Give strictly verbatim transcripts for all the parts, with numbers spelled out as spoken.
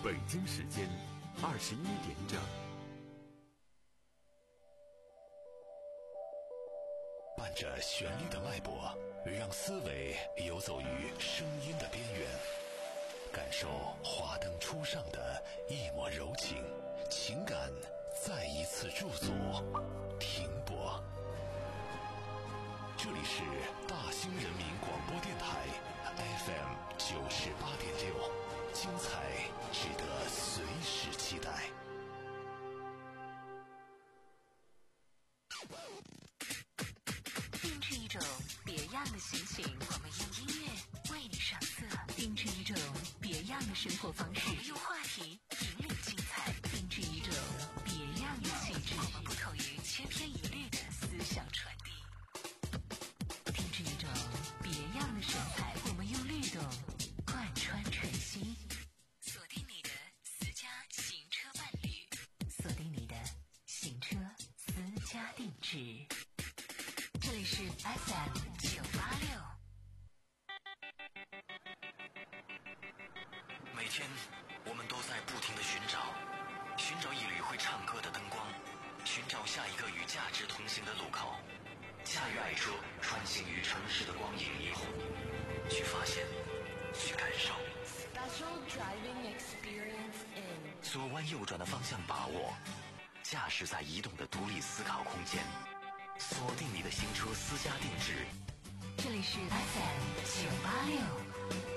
北京时间二十一点整。 伴着旋律的脉搏，让思维游走于声音的边缘，感受华灯初上的一抹柔情，情感再一次驻足停泊。这里是大兴人民广播电台 F M 九十八点六，精彩值得随时期待。 定制一种别样的心情，我们用音乐为你上色；定制一种别样的生活方式，我们用话题引领精彩；定制一种别样的气质，我们不同于千篇一律的思想传递；定制一种别样的神采，我们用律动贯穿晨曦。锁定你的私家行车伴侣，锁定你的行车私家定制。这里是 F M 九八六。 每天我们都在不停地寻找，寻找一缕会唱歌的灯光，寻找下一个与价值同行的路口，驾驭爱车穿行于城市的光影霓虹，去发现，去感受。 Special driving experience in 左弯右转的方向把握，驾驶在移动的独立思考空间，锁定你的行车私家定制。 这里是 F M 九八六。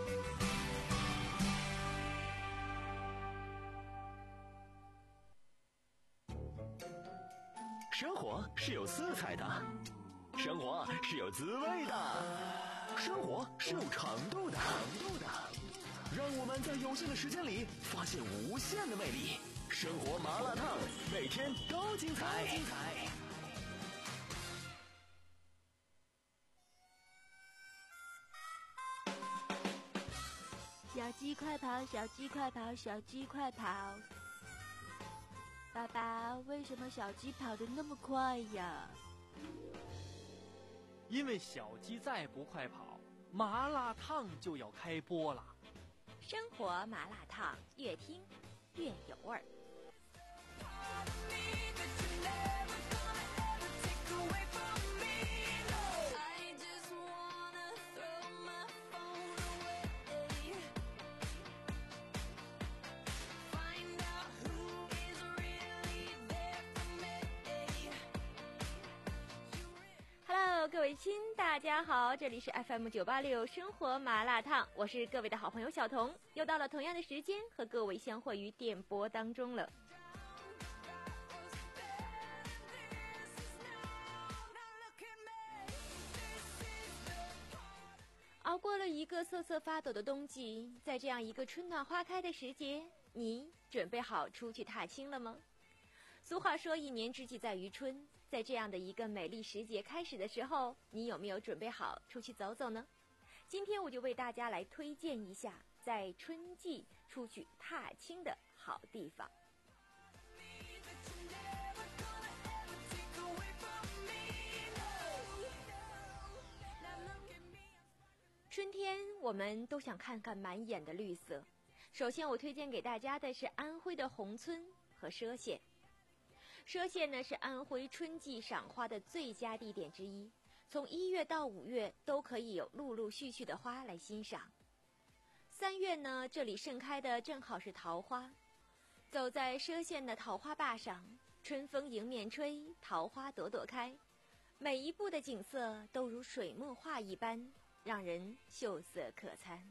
生活是有色彩的，生活是有滋味的，生活是有长度的。让我们在有限的时间里发现无限的魅力。生活麻辣烫，每天都精彩。 小鸡快跑，小鸡快跑，小鸡快跑！爸爸，为什么小鸡跑得那么快呀？ 因为小鸡再不快跑，麻辣烫就要开播了。 生活麻辣烫，越听越有味儿。Hello， 各位亲，大家好，这里是 F M 九八六生活麻辣烫，我是各位的好朋友小彤，又到了同样的时间和各位相会于电波当中了。熬过了一个瑟瑟发抖的冬季，在这样一个春暖花开的时节，你准备好出去踏青了吗？俗话说一年之计在于春，在这样的一个美丽时节开始的时候，你有没有准备好出去走走呢？今天我就为大家来推荐一下在春季出去踏青的好地方。春天我们都想看看满眼的绿色，首先我推荐给大家的是安徽的宏村和歙县。歙县呢是安徽春季赏花的最佳地点之一，从一月到五月都可以有陆陆续续的花来欣赏。三月呢，这里盛开的正好是桃花，走在歙县的桃花坝上，春风迎面吹，桃花朵朵开，每一步的景色都如水墨画一般，让人秀色可餐。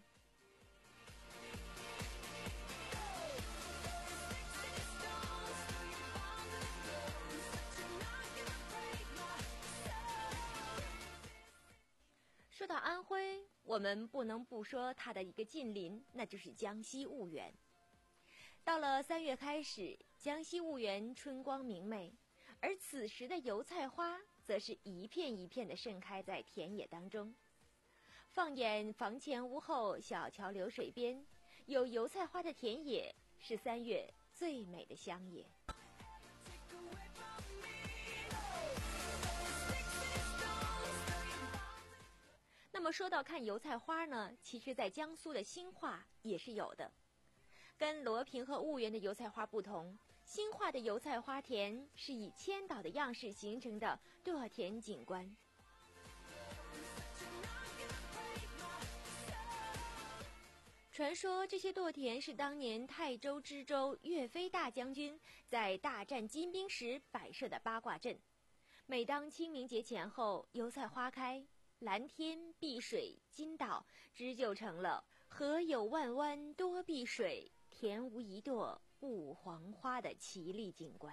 说到安徽，我们不能不说它的一个近邻，那就是江西婺源。到了三月开始，江西婺源春光明媚，而此时的油菜花则是一片一片地盛开在田野当中。放眼房前屋后、小桥流水边，有油菜花的田野是三月最美的乡野。那么说到看油菜花呢，其实在江苏的兴化也是有的。 跟罗平和婺源的油菜花不同，新化的油菜花田是以千岛的样式形成的垛田景观。传说这些垛田是当年泰州知州岳飞大将军在大战金兵时摆设的八卦阵。每当清明节前后，油菜花开，蓝天碧水金岛织就成了河有万湾多碧水，田无一垛不黄花的绮丽景观。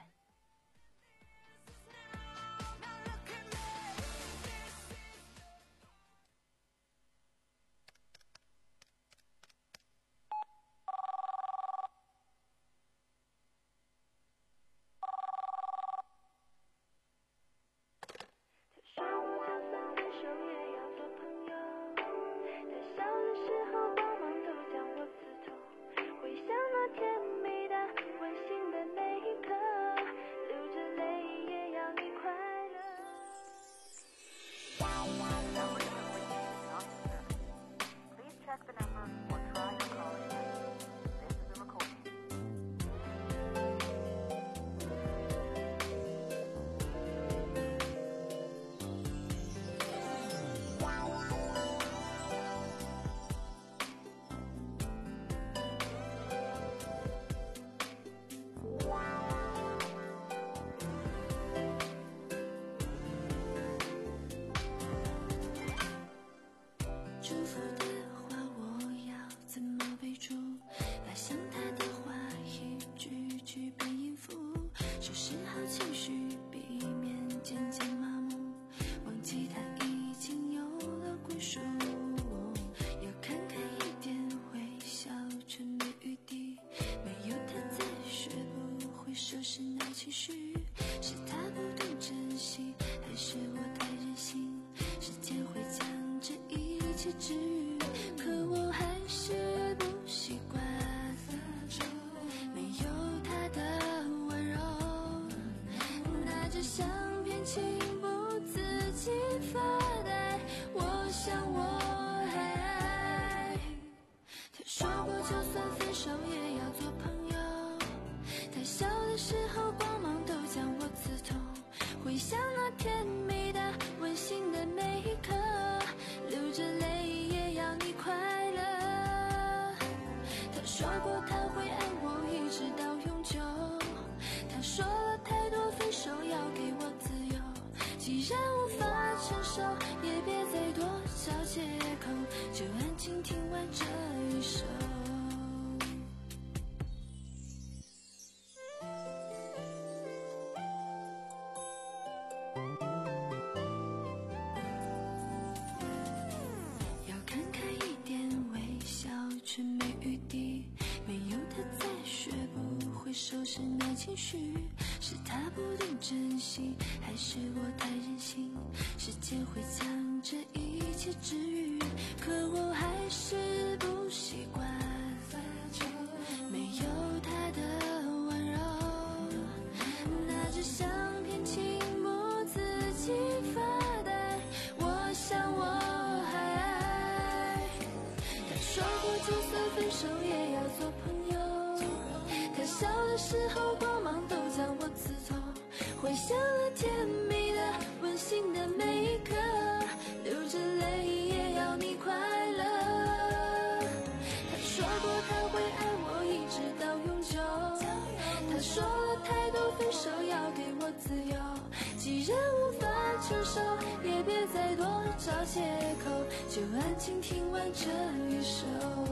收拾那情绪，是他不懂珍惜，还是我太任性？时间会将这一切治愈，可我还是不习惯没有他的温柔。拿着相片轻默自己发呆，我想我还爱。他说过就算分手也要做朋友，他笑的时候光芒都将我刺透，回想了甜蜜的温馨的每一刻，流着泪也要你快乐。他说过他会爱我一直到永久，他说了太多分手要给我自由，既然无法承受也别再多找借口，就安静听完这一首。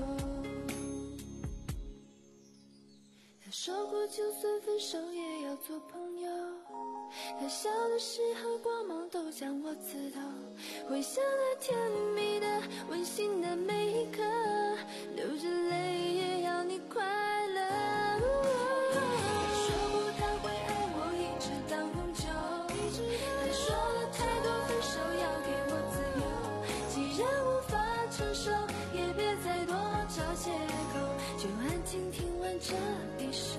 他说过就算分手也要做朋友，他笑的时候光芒都将我刺透，回想了甜蜜的温馨的每一刻，流着泪也要你快乐。他说过他会爱我一直到永久，他说了太多分手要给我自由，既然无法承受也别再多找借口，就安静听完这一首。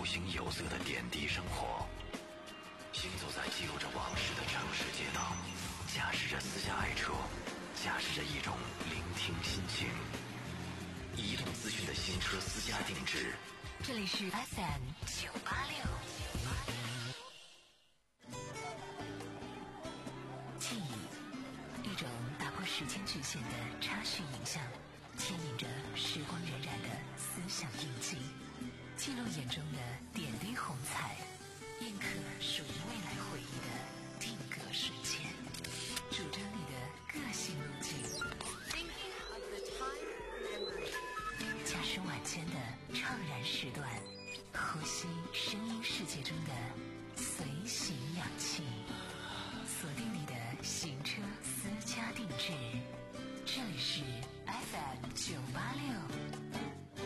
有形有色的点滴生活。行走在记录着往事的城市街道，驾驶着私家爱车，驾驶着一种聆听心情。移动资讯的新车私家定制， 这里是 F M 九八六。记忆，一种打破时间局限的插叙影像，牵引着时光荏苒的思想印记，记录眼中的点滴红彩，印刻属于未来回忆的定格瞬间，主张你的个性路径。驾驶晚间的怅然时段，呼吸声音世界中的随行氧气，锁定你的行车私家定制，这里是 F M 九八六。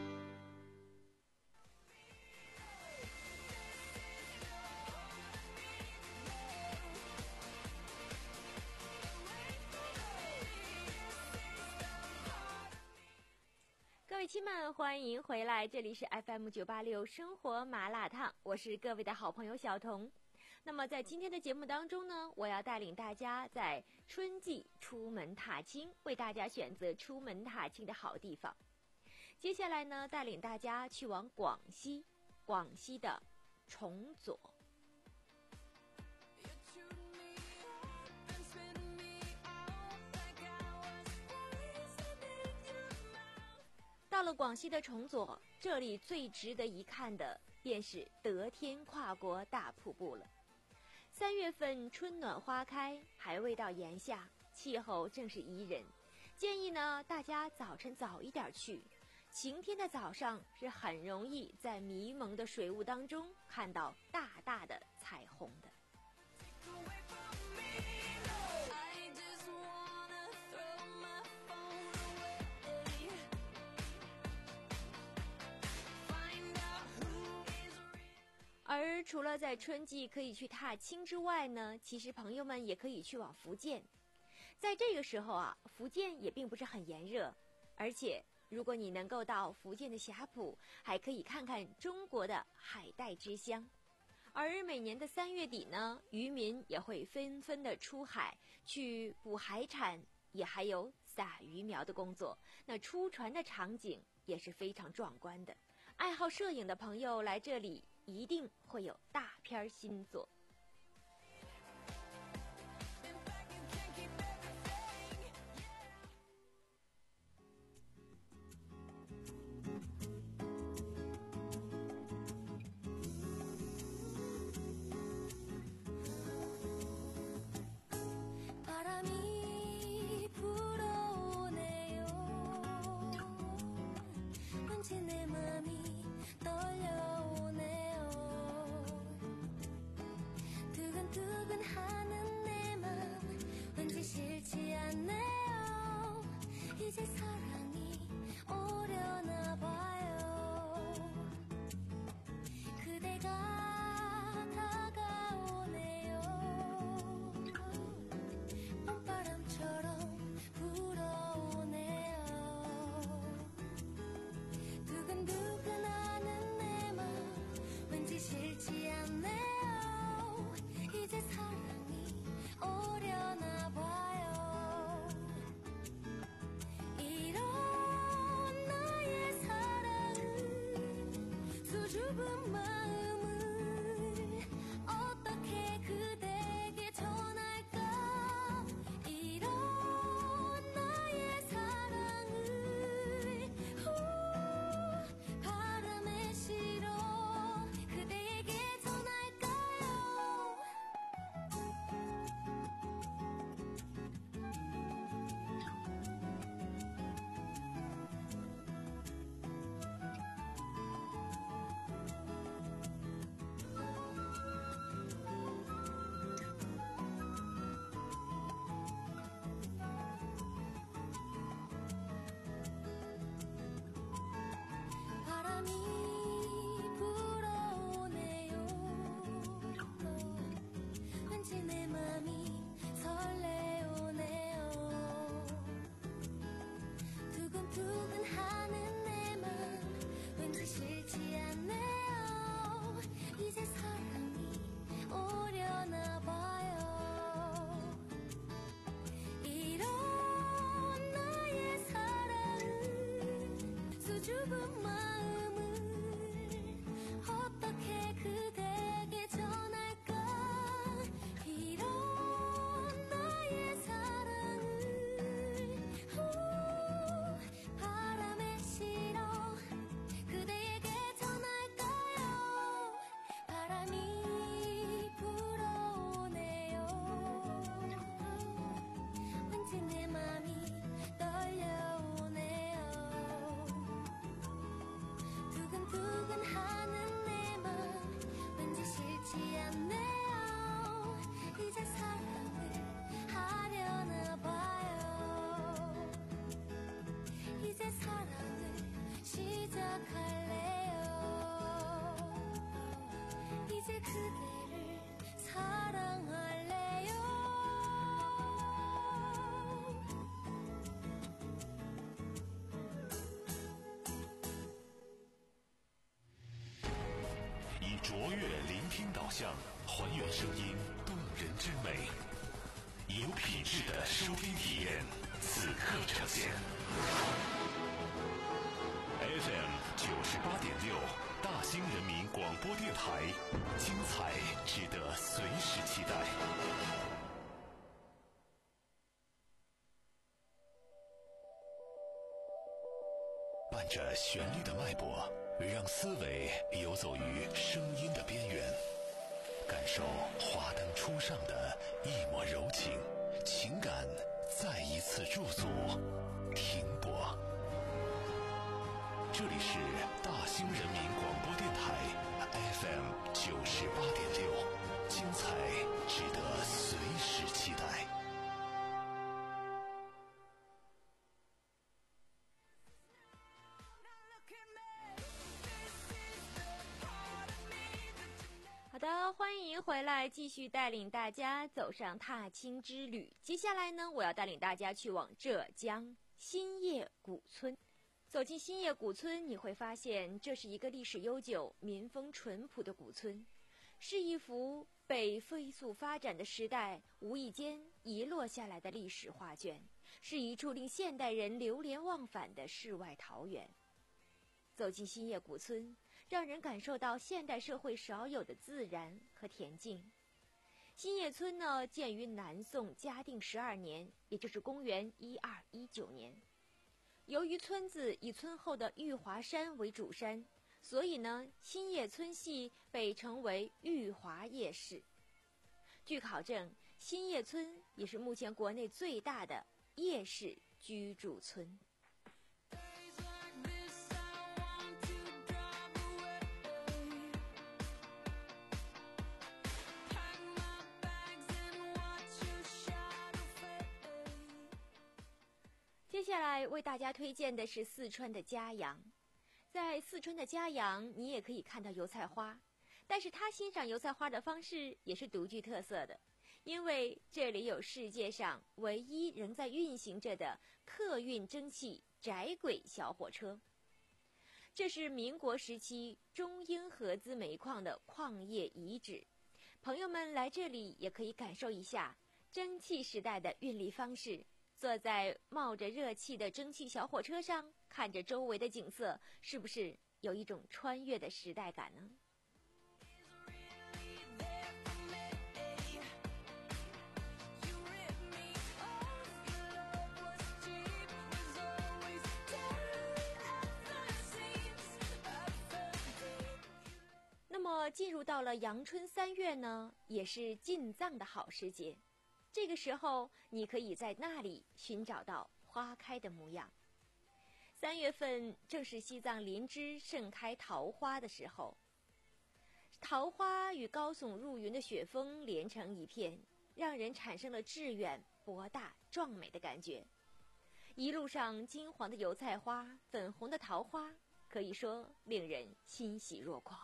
各位亲们，欢迎回来，这里是 F M 九八六生活麻辣烫，我是各位的好朋友小彤。那么在今天的节目当中呢，我要带领大家在春季出门踏青，为大家选择出门踏青的好地方。接下来呢，带领大家去往广西，广西的崇左。到了广西的崇左，这里最值得一看的便是得天跨国大瀑布了。三月份春暖花开，还未到炎夏，气候正是宜人。建议呢，大家早晨早一点去，晴天的早上是很容易在迷蒙的水雾当中看到大大的彩虹的。而除了在春季可以去踏青之外呢，其实朋友们也可以去往福建。在这个时候啊，福建也并不是很炎热，而且如果你能够到福建的霞浦，还可以看看中国的海带之乡。而每年的三月底呢，渔民也会纷纷的出海去捕海产，也还有撒鱼苗的工作。那出船的场景也是非常壮观的。爱好摄影的朋友来这里一定会有大片新作。 이런 听导向，还原声音动人之美，有品质的收听体验，此刻呈现。F M 九十八点六，大兴人民广播电台，精彩值得随时期待。伴着旋律的脉搏，让思维游走于声音的边缘，感受华灯初上的一抹柔情，情感再一次驻足停泊。这里是大兴人民广播电台 F M 九十八点六，精彩值得随时期待。 好的，欢迎回来，继续带领大家走上踏青之旅。接下来呢，我要带领大家去往浙江新叶古村。走进新叶古村，你会发现这是一个历史悠久、民风淳朴的古村，是一幅被飞速发展的时代无意间遗落下来的历史画卷，是一处令现代人流连忘返的世外桃源。走进新叶古村，让人感受到现代社会少有的自然和恬静。新叶村呢，建于南宋嘉定十二年，也就是公元一二一九年。由于村子以村后的玉华山为主山，所以呢，新叶村系被称为玉华叶市。据考证，新叶村也是目前国内最大的叶氏居住村。接下来为大家推荐的是四川的嘉阳。在四川的嘉阳，你也可以看到油菜花，但是它欣赏油菜花的方式也是独具特色的，因为这里有世界上唯一仍在运行着的客运蒸汽窄轨小火车。这是民国时期中英合资煤矿的矿业遗址，朋友们来这里也可以感受一下蒸汽时代的运力方式。坐在冒着热气的蒸汽小火车上，看着周围的景色，是不是有一种穿越的时代感呢？那么进入到了阳春三月呢，也是进藏的好时节。这个时候，你可以在那里寻找到花开的模样。三月份正是西藏林芝盛开桃花的时候，桃花与高耸入云的雪峰连成一片，让人产生了致远、博大、壮美的感觉。一路上金黄的油菜花、粉红的桃花，可以说令人欣喜若狂。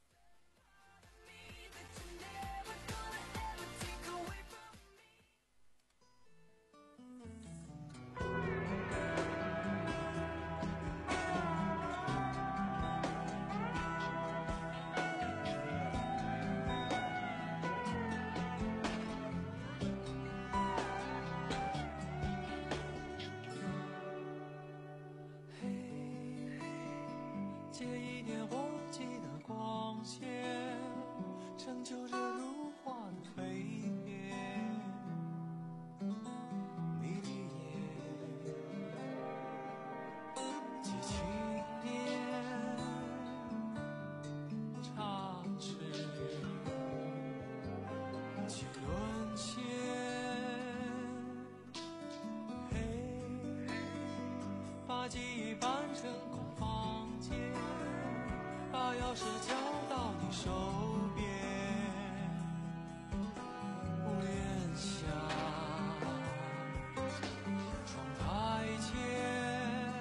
借一点火鸡的光线，成就着如花的飞遍。你的眼既青年插翅，其沦陷。嘿，把记忆搬成空房间，把钥匙交到你手边，屋檐下，窗台前，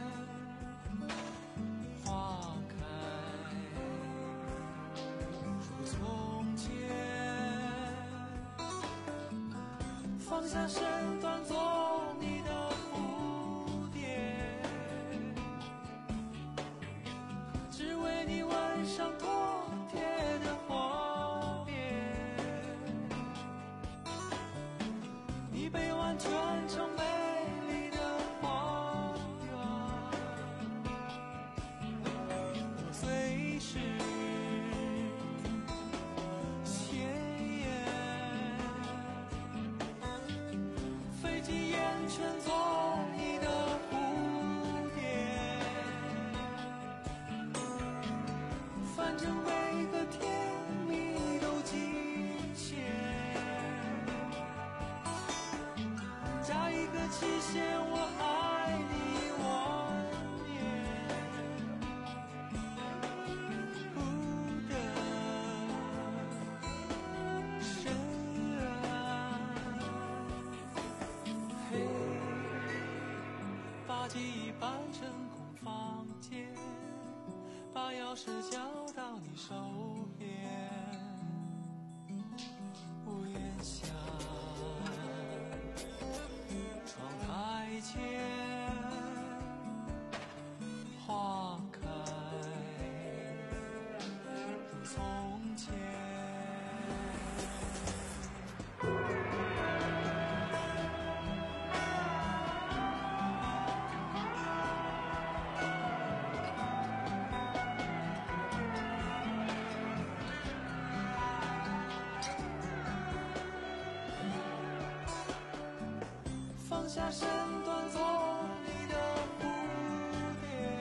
花开如从前，放下身段做你的蝴蝶，只为你吻上妥帖的谎言。 成空房间，把钥匙交到你手边。屋檐下，窗台前，花开如从前。放下身段做你的蝴蝶，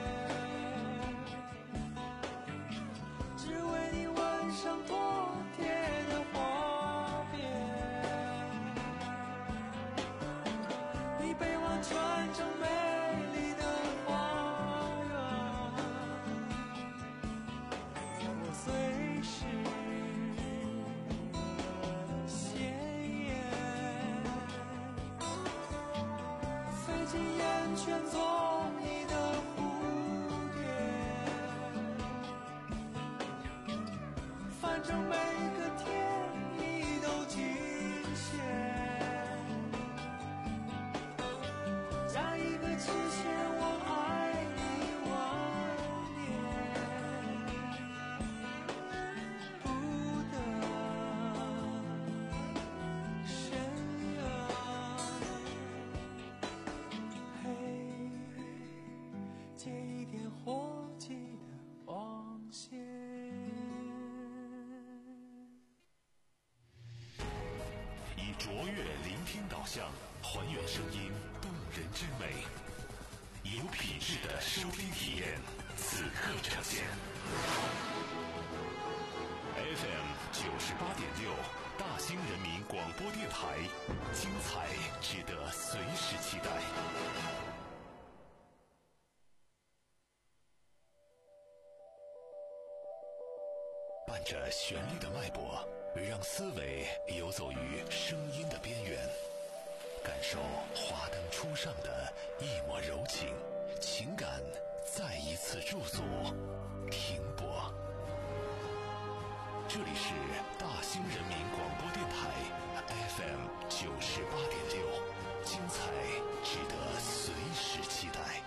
只为你吻上妥帖的花边。你被我穿成美丽的花园，我随时鲜艳。飞进眼圈做你的蝴蝶，反正每个天你都惊险，加一个期限，我爱你万年，不得深远。借一点火鸡的光线， 以卓越聆听导向，还原声音动人之美，有品质的收听体验，此刻呈现。F M 九十八点六，大兴人民广播电台，精彩值得随时期待。伴着旋律的脉搏，让思维游走于声音的边缘，感受华灯初上的一抹柔情，情感再一次驻足停泊。这里是大兴人民广播电台 F M 九十八点六，精彩值得随时期待。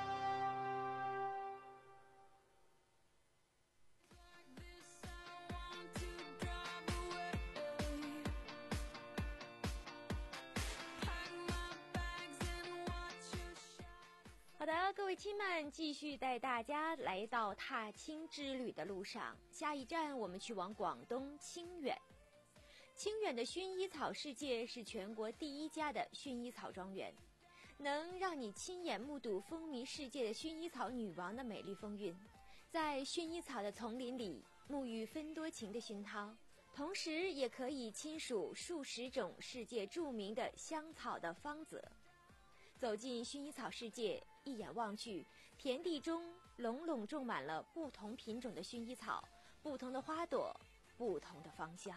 好的，各位亲们，继续带大家来到踏青之旅的路上。下一站，我们去往广东清远。清远的薰衣草世界是全国第一家的薰衣草庄园，能让你亲眼目睹风靡世界的薰衣草女王的美丽风韵，在薰衣草的丛林里沐浴芬多情的熏陶，同时也可以亲属数十种世界著名的香草的芳泽。走进薰衣草世界，一眼望去，田地中拢拢种满了不同品种的薰衣草，不同的花朵，不同的芳香。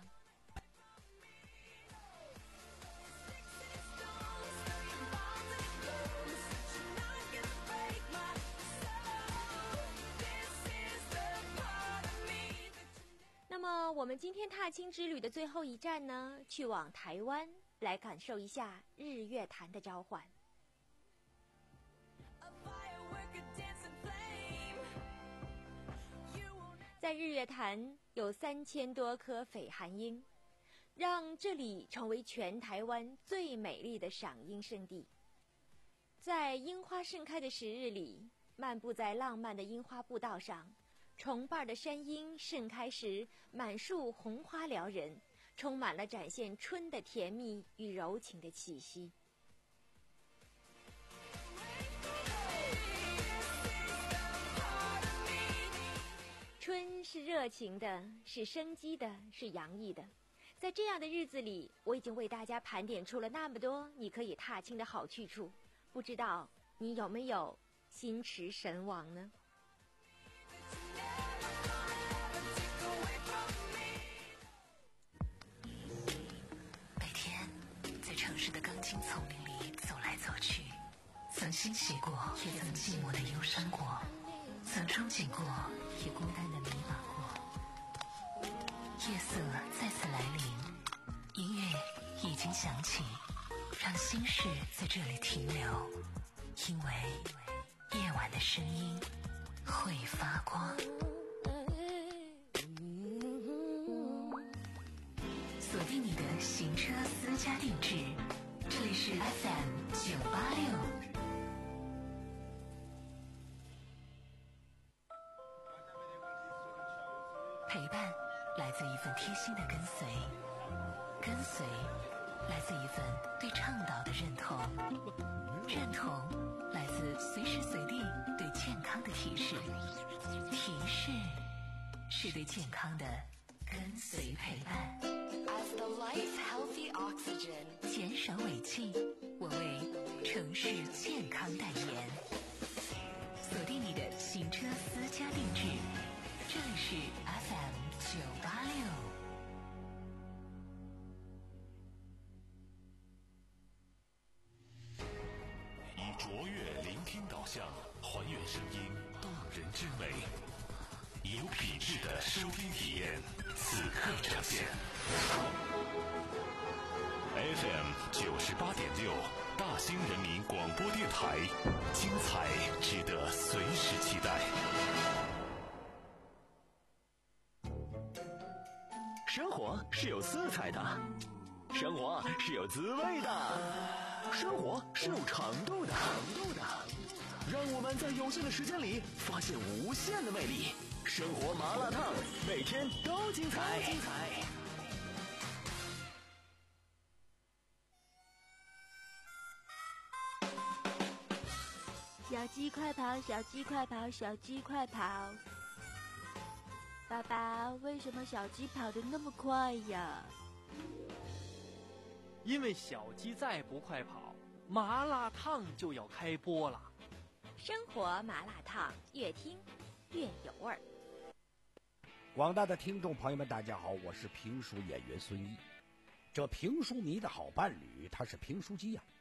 那么我们今天踏青之旅的最后一站呢，去往台湾，来感受一下日月潭的召唤。在日月潭有三千多棵绯寒樱，让这里成为全台湾最美丽的赏樱圣地。在樱花盛开的时日里，漫步在浪漫的樱花步道上，重瓣的山樱盛开时，满树红花撩人，充满了展现春的甜蜜与柔情的气息。春是热情的，是生机的，是洋溢的。在这样的日子里，我已经为大家盘点出了那么多你可以踏青的好去处，不知道你有没有心驰神往呢？ 每天在城市的钢筋丛林里走来走去，曾心欣喜过，也曾寂寞的忧伤过，曾憧憬过，也孤单的迷茫过。夜色再次来临，音乐已经响起，让心事在这里停留，因为夜晚的声音会发光。锁定你的行车私家定制，这里是 F M 九八六。陪伴来自一份贴心的跟随，跟随来自一份对倡导的认同，认同来自随时随地对健康的提示，提示是对健康的跟随陪伴。 As the life healthy oxygen， 减少尾气，我为城市健康代言。锁定你的行车私家定制，这里是 F M 九八六。 以卓越聆听导向，还原声音动人之美，有品质的收听体验，此刻呈现。F M 九十八点六，大兴人民广播电台，精彩值得随时期待。 生活是有色彩的，生活是有滋味的，生活是有长度的，长度的。让我们在有限的时间里发现无限的魅力。生活麻辣烫，每天都精彩。精彩。 小鸡快跑，小鸡快跑，小鸡快跑！爸爸，为什么小鸡跑得那么快呀？ 因为小鸡再不快跑，麻辣烫就要开播了。 生活麻辣烫，越听越有味儿。 广大的听众朋友们，大家好，我是评书演员孙一。这评书迷的好伴侣，他是评书机呀、啊。